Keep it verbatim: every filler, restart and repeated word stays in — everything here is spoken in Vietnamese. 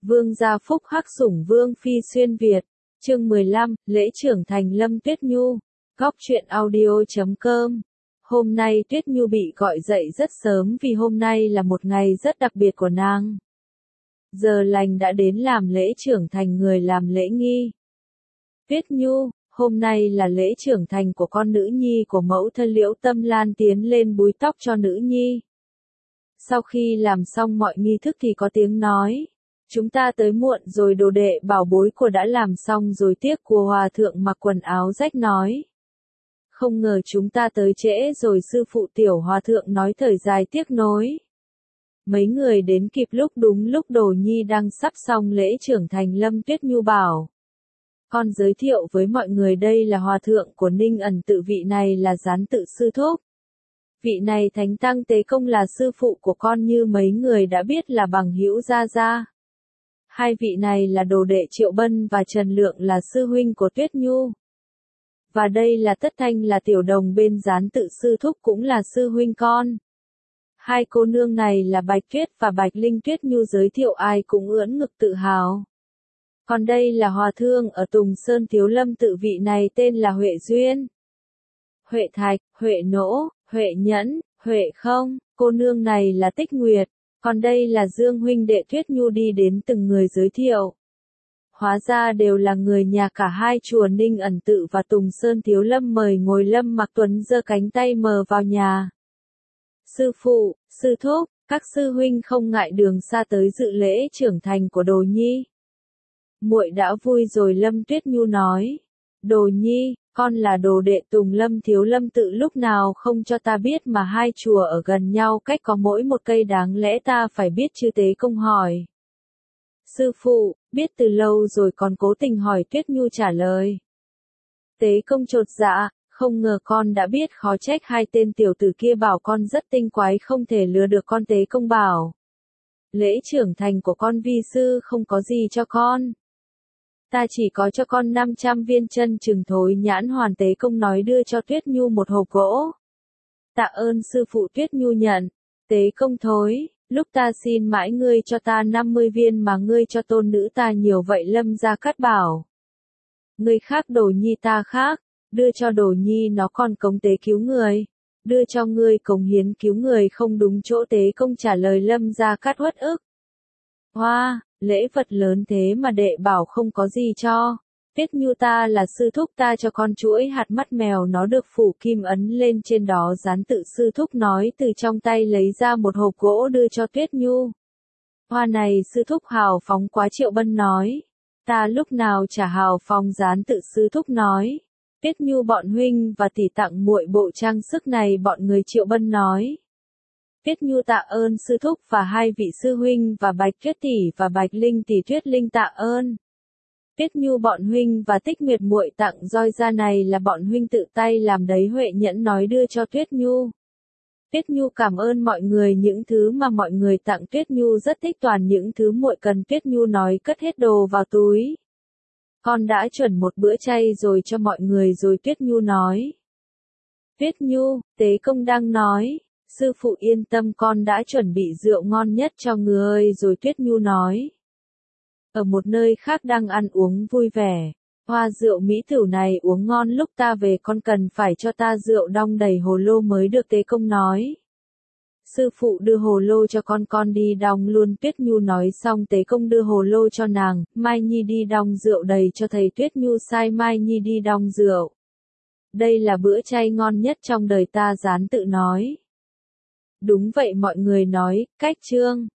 Vương gia phúc hắc sủng vương phi xuyên Việt. Chương mười lăm, lễ trưởng thành Lâm Tuyết Nhu. Góc truyện audio chấm com. Hôm nay Tuyết Nhu bị gọi dậy rất sớm vì hôm nay là một ngày rất đặc biệt của nàng. Giờ lành đã đến làm lễ trưởng thành người làm lễ nghi. Tuyết Nhu, hôm nay là lễ trưởng thành của con nữ nhi của mẫu thân Liễu Tâm Lan, tiến lên búi tóc cho nữ nhi. Sau khi làm xong mọi nghi thức thì có tiếng nói. Chúng ta tới muộn rồi, đồ đệ bảo bối của đã làm xong rồi. Tiếc của hòa thượng mặc quần áo rách nói. Không ngờ chúng ta tới trễ rồi. Sư phụ tiểu hòa thượng nói thời dài tiếc nối. Mấy người đến kịp lúc đúng lúc Đồ Nhi đang sắp xong lễ trưởng thành. Lâm Tuyết Nhu bảo. Con giới thiệu với mọi người đây là hòa thượng của Ninh Ẩn Tự, vị này là Gián Tự sư thúc. Vị này Thánh Tăng Tế Công là sư phụ của con, như mấy người đã biết là bằng hữu gia gia. Hai vị này là đồ đệ Triệu Bân và Trần Lượng, là sư huynh của Tuyết Nhu. Và đây là Tất Thanh, là tiểu đồng bên Gián Tự sư thúc, cũng là sư huynh con. Hai cô nương này là Bạch Tuyết và Bạch Linh. Tuyết Nhu giới thiệu ai cũng ưỡn ngực tự hào. Còn đây là hòa thượng ở Tùng Sơn Thiếu Lâm Tự, vị này tên là Huệ Duyên, Huệ Thạch, Huệ Nỗ, Huệ Nhẫn, Huệ Không. Cô nương này là Tích Nguyệt. Còn đây là Dương huynh đệ. Tuyết Nhu đi đến từng người giới thiệu. Hóa ra đều là người nhà cả hai chùa Ninh Ẩn Tự và Tùng Sơn Thiếu Lâm. Mời ngồi. Lâm Mặc Tuấn giơ cánh tay mờ vào nhà. Sư phụ, sư thúc, các sư huynh không ngại đường xa tới dự lễ trưởng thành của Đồ Nhi. Muội đã vui rồi. Lâm Tuyết Nhu nói. Đồ Nhi, con là đồ đệ Tùng Lâm Thiếu Lâm Tự, lúc nào không cho ta biết mà hai chùa ở gần nhau cách có mỗi một cây, đáng lẽ ta phải biết chứ? Tế Công hỏi. Sư phụ, biết từ lâu rồi, còn cố tình hỏi. Tuyết Nhu trả lời. Tế Công chột dạ, không ngờ con đã biết, khó trách hai tên tiểu tử kia bảo con rất tinh quái, không thể lừa được con. Tế Công bảo. Lễ trưởng thành của con vi sư không có gì cho con. Ta chỉ có cho con năm trăm viên chân trừng thối nhãn hoàn. Tế Công nói, đưa cho Tuyết Nhu một hộp gỗ. Tạ ơn sư phụ. Tuyết Nhu nhận. Tế Công thối, lúc ta xin mãi ngươi cho ta năm mươi viên mà ngươi cho tôn nữ ta nhiều vậy. Lâm Gia Cát bảo. Ngươi khác Đồ Nhi ta khác, đưa cho Đồ Nhi nó còn cống tế cứu người, đưa cho ngươi cống hiến cứu người không đúng chỗ. Tế Công trả lời. Lâm Gia Cát uất ức. Hoa, lễ vật lớn thế mà đệ bảo không có gì cho. Tuyết Nhu, ta là sư thúc, ta cho con chuỗi hạt mắt mèo, nó được phủ kim ấn lên trên đó. Gián Tự sư thúc nói, từ trong tay lấy ra một hộp gỗ đưa cho Tuyết Nhu. Hoa này sư thúc hào phóng quá. Triệu Bân nói. Ta lúc nào chả hào phóng. Gián Tự sư thúc nói. Tuyết Nhu, bọn huynh và tỷ tặng muội bộ trang sức này. Bọn người. Triệu Bân nói. Tuyết Nhu tạ ơn sư thúc và hai vị sư huynh và Bạch Tuyết tỷ và Bạch Linh tỷ. Tuyết Linh tạ ơn. Tuyết Nhu, bọn huynh và Tích Nguyệt muội tặng roi da này là bọn huynh tự tay làm đấy. Huệ Nhẫn nói đưa cho Tuyết Nhu. Tuyết Nhu cảm ơn mọi người. Những thứ mà mọi người tặng Tuyết Nhu rất thích, toàn những thứ muội cần. Tuyết Nhu nói, cất hết đồ vào túi. Con đã chuẩn một bữa chay rồi cho mọi người rồi. Tuyết Nhu nói. Tuyết Nhu, Tế Công đang nói. Sư phụ yên tâm, con đã chuẩn bị rượu ngon nhất cho người rồi. Tuyết Nhu nói. Ở một nơi khác đang ăn uống vui vẻ. Hoa, rượu mỹ tửu này uống ngon, lúc ta về con cần phải cho ta rượu đong đầy hồ lô mới được. Tế Công nói. Sư phụ đưa hồ lô cho con, con đi đong luôn. Tuyết Nhu nói xong Tế Công đưa hồ lô cho nàng. Mai Nhi đi đong rượu đầy cho thầy. Tuyết Nhu sai Mai Nhi đi đong rượu. Đây là bữa chay ngon nhất trong đời ta. Gián Tự nói. Đúng vậy, mọi người nói. Cách chương.